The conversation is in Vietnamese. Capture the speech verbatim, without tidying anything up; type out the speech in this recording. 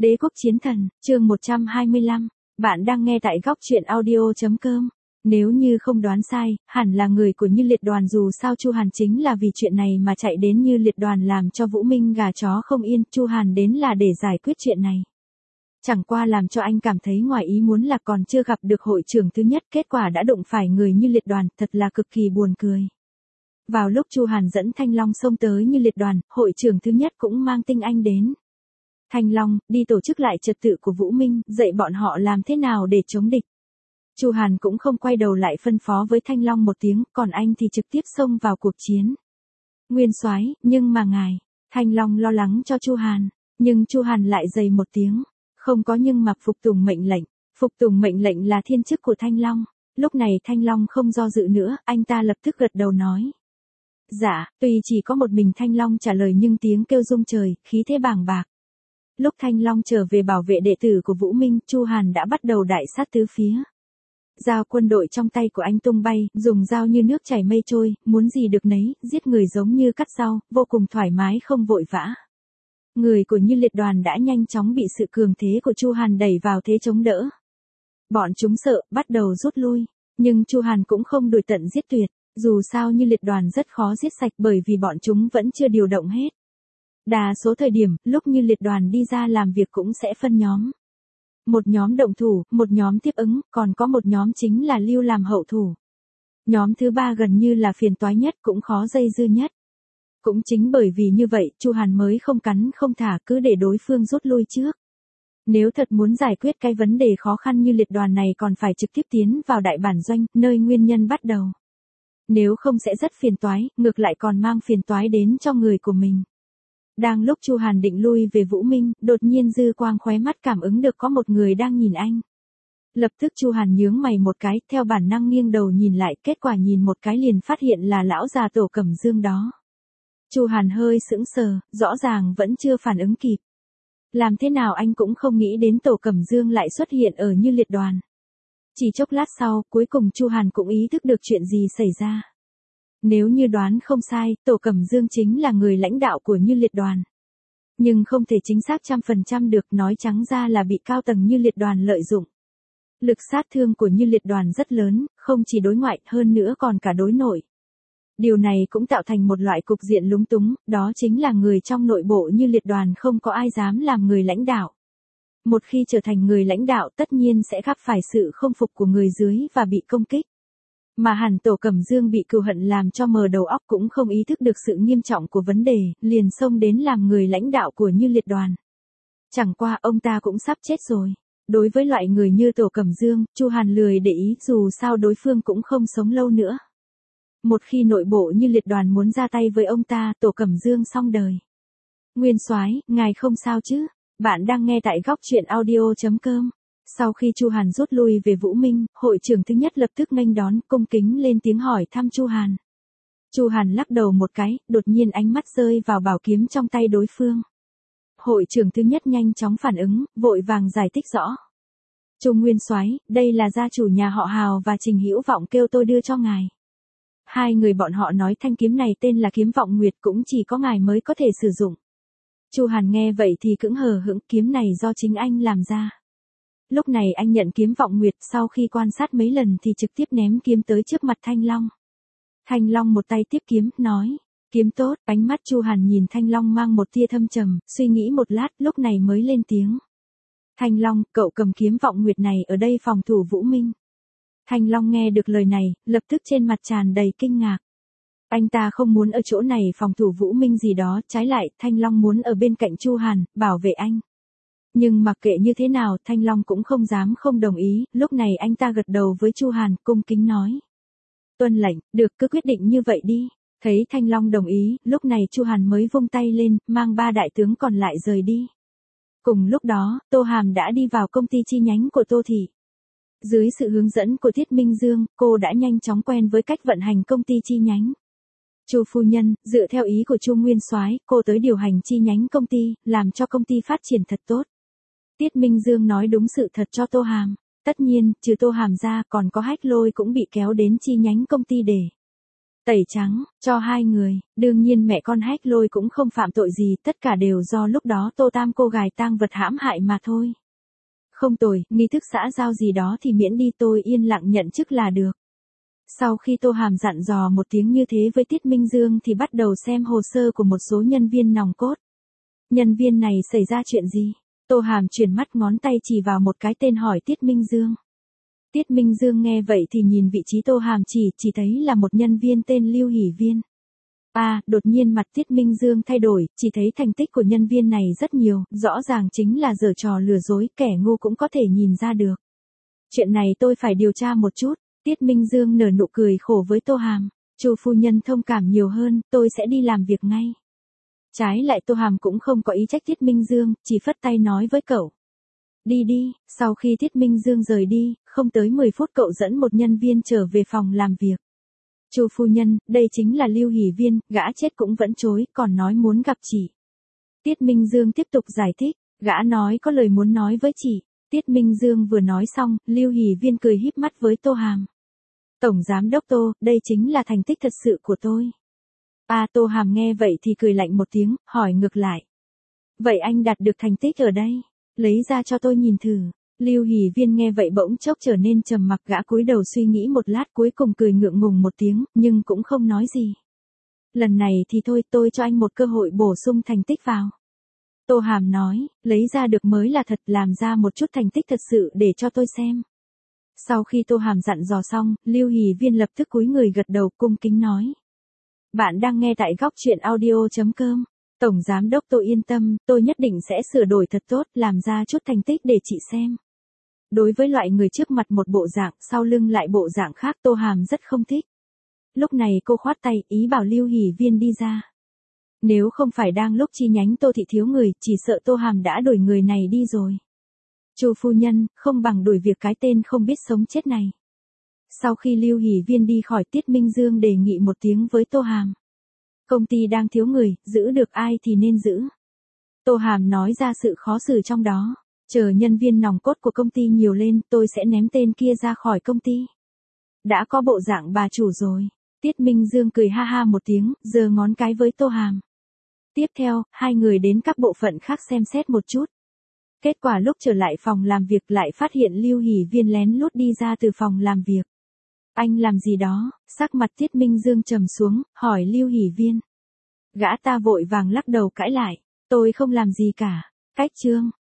Đế quốc chiến thần, chương một trăm hai mươi lăm. Bạn đang nghe tại góc truyện audio chấm com. Nếu như không đoán sai, hẳn là người của Như Liệt Đoàn, dù sao Chu Hàn chính là vì chuyện này mà chạy đến Như Liệt Đoàn làm cho Vũ Minh gà chó không yên, Chu Hàn đến là để giải quyết chuyện này. Chẳng qua làm cho anh cảm thấy ngoài ý muốn là còn chưa gặp được hội trưởng thứ nhất, kết quả đã đụng phải người Như Liệt Đoàn, thật là cực kỳ buồn cười. Vào lúc Chu Hàn dẫn Thanh Long xông tới Như Liệt Đoàn, hội trưởng thứ nhất cũng mang Tinh Anh đến. Thanh Long, đi tổ chức lại trật tự của Vũ Minh, dạy bọn họ làm thế nào để chống địch. Chu Hàn cũng không quay đầu lại phân phó với Thanh Long một tiếng, còn anh thì trực tiếp xông vào cuộc chiến. Nguyên soái, nhưng mà ngài, Thanh Long lo lắng cho Chu Hàn, nhưng Chu Hàn lại dày một tiếng, không có nhưng mà phục tùng mệnh lệnh, phục tùng mệnh lệnh là thiên chức của Thanh Long. Lúc này Thanh Long không do dự nữa, anh ta lập tức gật đầu nói. Dạ, tuy chỉ có một mình Thanh Long trả lời nhưng tiếng kêu rung trời, khí thế bàng bạc. Lúc Thanh Long trở về bảo vệ đệ tử của Vũ Minh, Chu Hàn đã bắt đầu đại sát tứ phía. Dao quân đội trong tay của anh tung bay, dùng dao như nước chảy mây trôi, muốn gì được nấy, giết người giống như cắt rau, vô cùng thoải mái không vội vã. Người của Như Liệt Đoàn đã nhanh chóng bị sự cường thế của Chu Hàn đẩy vào thế chống đỡ. Bọn chúng sợ, bắt đầu rút lui, nhưng Chu Hàn cũng không đuổi tận giết tuyệt, dù sao Như Liệt Đoàn rất khó giết sạch bởi vì bọn chúng vẫn chưa điều động hết. Đa số thời điểm, lúc Như Liệt Đoàn đi ra làm việc cũng sẽ phân nhóm. Một nhóm động thủ, một nhóm tiếp ứng, còn có một nhóm chính là lưu làm hậu thủ. Nhóm thứ ba gần như là phiền toái nhất, cũng khó dây dưa nhất. Cũng chính bởi vì như vậy, Chu Hàn mới không cắn không thả, cứ để đối phương rút lui trước. Nếu thật muốn giải quyết cái vấn đề khó khăn Như Liệt Đoàn này còn phải trực tiếp tiến vào đại bản doanh, nơi nguyên nhân bắt đầu. Nếu không sẽ rất phiền toái, ngược lại còn mang phiền toái đến cho người của mình. Đang lúc Chu Hàn định lui về Vũ Minh, đột nhiên dư quang khóe mắt cảm ứng được có một người đang nhìn anh. Lập tức Chu Hàn nhướng mày một cái, theo bản năng nghiêng đầu nhìn lại, kết quả nhìn một cái liền phát hiện là lão già Tổ Cẩm Dương đó. Chu Hàn hơi sững sờ, rõ ràng vẫn chưa phản ứng kịp. Làm thế nào anh cũng không nghĩ đến Tổ Cẩm Dương lại xuất hiện ở Như Liệt Đoàn. Chỉ chốc lát sau, cuối cùng Chu Hàn cũng ý thức được chuyện gì xảy ra. Nếu như đoán không sai, Tổ Cẩm Dương chính là người lãnh đạo của Như Liệt Đoàn. Nhưng không thể chính xác trăm phần trăm được, nói trắng ra là bị cao tầng Như Liệt Đoàn lợi dụng. Lực sát thương của Như Liệt Đoàn rất lớn, không chỉ đối ngoại, hơn nữa còn cả đối nội. Điều này cũng tạo thành một loại cục diện lúng túng, đó chính là người trong nội bộ Như Liệt Đoàn không có ai dám làm người lãnh đạo. Một khi trở thành người lãnh đạo tất nhiên sẽ gặp phải sự không phục của người dưới và bị công kích. Mà hẳn Tổ Cẩm Dương bị cừu hận làm cho mờ đầu óc cũng không ý thức được sự nghiêm trọng của vấn đề, liền xông đến làm người lãnh đạo của Như Liệt Đoàn. Chẳng qua ông ta cũng sắp chết rồi. Đối với loại người như Tổ Cẩm Dương, Chu Hàn lười để ý, dù sao đối phương cũng không sống lâu nữa. Một khi nội bộ Như Liệt Đoàn muốn ra tay với ông ta, Tổ Cẩm Dương xong đời. Nguyên soái, ngài không sao chứ? Bạn đang nghe tại góc truyện audio chấm com. Sau khi Chu Hàn rút lui về Vũ Minh, hội trưởng thứ nhất lập tức nghênh đón, cung kính lên tiếng hỏi thăm Chu Hàn. Chu Hàn lắc đầu một cái, đột nhiên ánh mắt rơi vào bảo kiếm trong tay đối phương. Hội trưởng thứ nhất nhanh chóng phản ứng, vội vàng giải thích rõ. Chu Nguyên soái, đây là gia chủ nhà họ Hào và Trình Hữu Vọng kêu tôi đưa cho ngài. Hai người bọn họ nói thanh kiếm này tên là kiếm Vọng Nguyệt, cũng chỉ có ngài mới có thể sử dụng. Chu Hàn nghe vậy thì cứng hờ hững, kiếm này do chính anh làm ra. Lúc này anh nhận kiếm Vọng Nguyệt, sau khi quan sát mấy lần thì trực tiếp ném kiếm tới trước mặt Thanh Long. Thanh Long một tay tiếp kiếm, nói, kiếm tốt, ánh mắt Chu Hàn nhìn Thanh Long mang một tia thâm trầm, suy nghĩ một lát, lúc này mới lên tiếng. Thanh Long, cậu cầm kiếm Vọng Nguyệt này ở đây phòng thủ Vũ Minh. Thanh Long nghe được lời này, lập tức trên mặt tràn đầy kinh ngạc. Anh ta không muốn ở chỗ này phòng thủ Vũ Minh gì đó, trái lại, Thanh Long muốn ở bên cạnh Chu Hàn, bảo vệ anh. Nhưng mặc kệ như thế nào, Thanh Long cũng không dám không đồng ý, lúc này anh ta gật đầu với Chu Hàn, cung kính nói. Tuân lệnh, được, cứ quyết định như vậy đi. Thấy Thanh Long đồng ý, lúc này Chu Hàn mới vung tay lên, mang ba đại tướng còn lại rời đi. Cùng lúc đó, Tô Hàm đã đi vào công ty chi nhánh của Tô Thị. Dưới sự hướng dẫn của Tiết Minh Dương, cô đã nhanh chóng quen với cách vận hành công ty chi nhánh. Chu phu nhân, dựa theo ý của Chu Nguyên soái, cô tới điều hành chi nhánh công ty, làm cho công ty phát triển thật tốt. Tiết Minh Dương nói đúng sự thật cho Tô Hàm. Tất nhiên, trừ Tô Hàm ra, còn có Hách Lôi cũng bị kéo đến chi nhánh công ty để tẩy trắng, cho hai người, đương nhiên mẹ con Hách Lôi cũng không phạm tội gì, tất cả đều do lúc đó Tô Tam cô gái tang vật hãm hại mà thôi. Không tồi, nghi thức xã giao gì đó thì miễn đi, tôi yên lặng nhận chức là được. Sau khi Tô Hàm dặn dò một tiếng như thế với Tiết Minh Dương thì bắt đầu xem hồ sơ của một số nhân viên nòng cốt. Nhân viên này xảy ra chuyện gì? Tô Hàm chuyển mắt ngón tay chỉ vào một cái tên hỏi Tiết Minh Dương. Tiết Minh Dương nghe vậy thì nhìn vị trí Tô Hàm chỉ, chỉ thấy là một nhân viên tên Lưu Hỷ Viên. À, đột nhiên mặt Tiết Minh Dương thay đổi, chỉ thấy thành tích của nhân viên này rất nhiều, rõ ràng chính là giở trò lừa dối, kẻ ngu cũng có thể nhìn ra được. Chuyện này tôi phải điều tra một chút. Tiết Minh Dương nở nụ cười khổ với Tô Hàm. Chu phu nhân thông cảm nhiều hơn, tôi sẽ đi làm việc ngay. Trái lại Tô Hàm cũng không có ý trách Tiết Minh Dương, chỉ phất tay nói với cậu. Đi đi, sau khi Tiết Minh Dương rời đi, không tới mười phút cậu dẫn một nhân viên trở về phòng làm việc. Chu phu nhân, đây chính là Lưu Hỷ Viên, gã chết cũng vẫn chối, còn nói muốn gặp chị. Tiết Minh Dương tiếp tục giải thích, gã nói có lời muốn nói với chị. Tiết Minh Dương vừa nói xong, Lưu Hỷ Viên cười híp mắt với Tô Hàm. Tổng giám đốc Tô, đây chính là thành tích thật sự của tôi. À, Tô Hàm nghe vậy thì cười lạnh một tiếng, hỏi ngược lại. Vậy anh đạt được thành tích ở đây? Lấy ra cho tôi nhìn thử. Lưu Hỷ Viên nghe vậy bỗng chốc trở nên trầm mặc, gã cúi đầu suy nghĩ một lát cuối cùng cười ngượng ngùng một tiếng, nhưng cũng không nói gì. Lần này thì thôi, tôi cho anh một cơ hội bổ sung thành tích vào. Tô Hàm nói, lấy ra được mới là thật, làm ra một chút thành tích thật sự để cho tôi xem. Sau khi Tô Hàm dặn dò xong, Lưu Hỷ Viên lập tức cúi người gật đầu cung kính nói. Bạn đang nghe tại góc truyện audio chấm com. Tổng giám đốc Tô yên tâm, tôi nhất định sẽ sửa đổi thật tốt, làm ra chút thành tích để chị xem. Đối với loại người trước mặt một bộ dạng, sau lưng lại bộ dạng khác, Tô Hàm rất không thích. Lúc này cô khoát tay, ý bảo Lưu Hỷ Viên đi ra. Nếu không phải đang lúc chi nhánh Tô thị thiếu người, chỉ sợ Tô Hàm đã đuổi người này đi rồi. Chu phu nhân, không bằng đuổi việc cái tên không biết sống chết này. Sau khi Lưu Hỷ Viên đi khỏi, Tiết Minh Dương đề nghị một tiếng với Tô Hàm. Công ty đang thiếu người, giữ được ai thì nên giữ. Tô Hàm nói ra sự khó xử trong đó. Chờ nhân viên nòng cốt của công ty nhiều lên, tôi sẽ ném tên kia ra khỏi công ty. Đã có bộ dạng bà chủ rồi. Tiết Minh Dương cười ha ha một tiếng, giơ ngón cái với Tô Hàm. Tiếp theo, hai người đến các bộ phận khác xem xét một chút. Kết quả lúc trở lại phòng làm việc lại phát hiện Lưu Hỷ Viên lén lút đi ra từ phòng làm việc. Anh làm gì đó? Sắc mặt Tiết Minh Dương trầm xuống, hỏi Lưu Hỷ Viên. Gã ta vội vàng lắc đầu cãi lại. Tôi không làm gì cả. Cách chương.